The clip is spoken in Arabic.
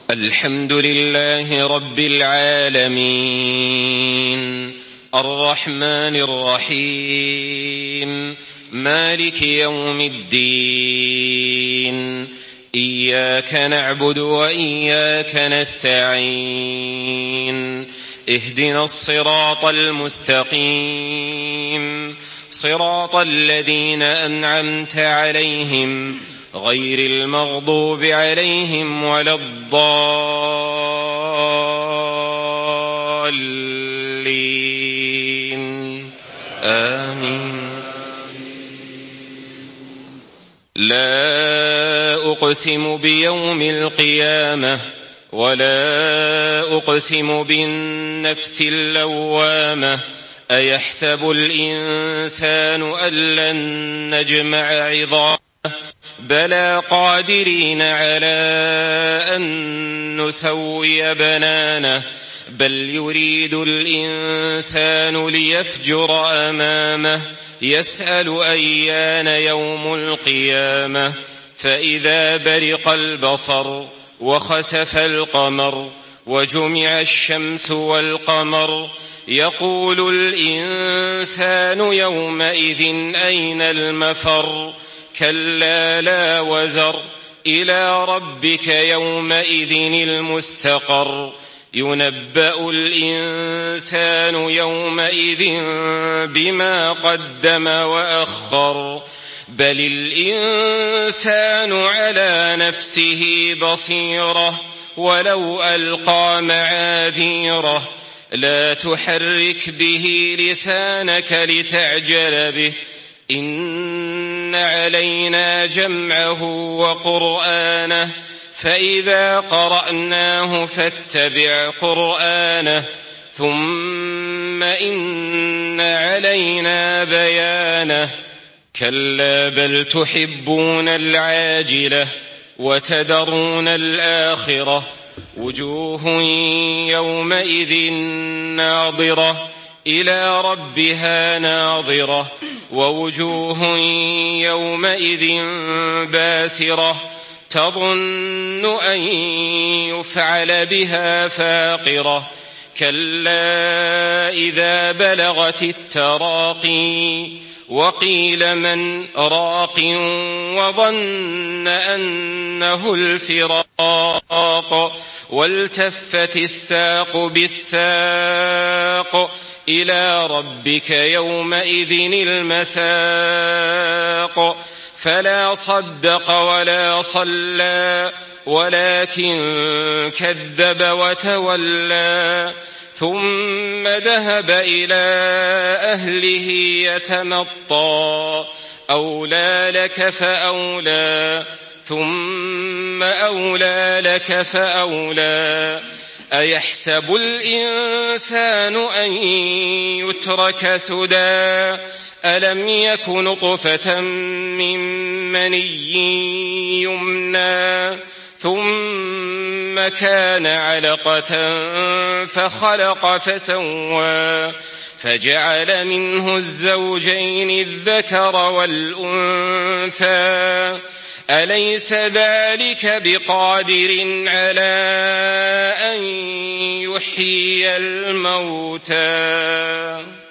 الحمد لله رب العالمين الرحمن الرحيم مالك يوم الدين إياك نعبد وإياك نستعين اهدنا الصراط المستقيم صراط الذين أنعمت عليهم غير المغضوب عليهم ولا الضالين آمين. لا أقسم بيوم القيامة ولا أقسم بالنفس اللوامة أيحسب الإنسان أن لن نجمع عظامه بلى قادرين على أن نسوي بنانه بل يريد الإنسان ليفجر أمامه يسأل أيان يوم القيامة فإذا برق البصر وخسف القمر وجمع الشمس والقمر يقول الإنسان يومئذ أين المفر كلا لا وزر إلى ربك يومئذ المستقر ينبأ الإنسان يومئذ بما قدم وأخر بل الإنسان على نفسه بصيرة ولو ألقى معاذيره لا تحرك به لسانك لتعجل به إن علينا جمعه وقرآنه فإذا قرأناه فاتبع قرآنه ثم إن علينا بيانه كلا بل تحبون العاجلة وتذرون الآخرة وجوه يومئذ ناظرة إلى ربها ناظرة ووجوه يومئذ باسرة تظن أن يفعل بها فاقرة كلا إذا بلغت التراقي وقيل من راق وظن أنه الفراق والتفت الساق بالساق إلى ربك يومئذ المساق فلا صدق ولا صلى ولكن كذب وتولى ثم ذهب إلى أهله يتمطى أولى لك فأولى ثم أولى لك فأولى أيحسب الإنسان أن يترك سدى ألم يك نطفة من مني يمنى ثم كان علقة فخلق فسوى فجعل منه الزوجين الذكر والأنثى أليس ذلك بقادر على أن يحيي الموتى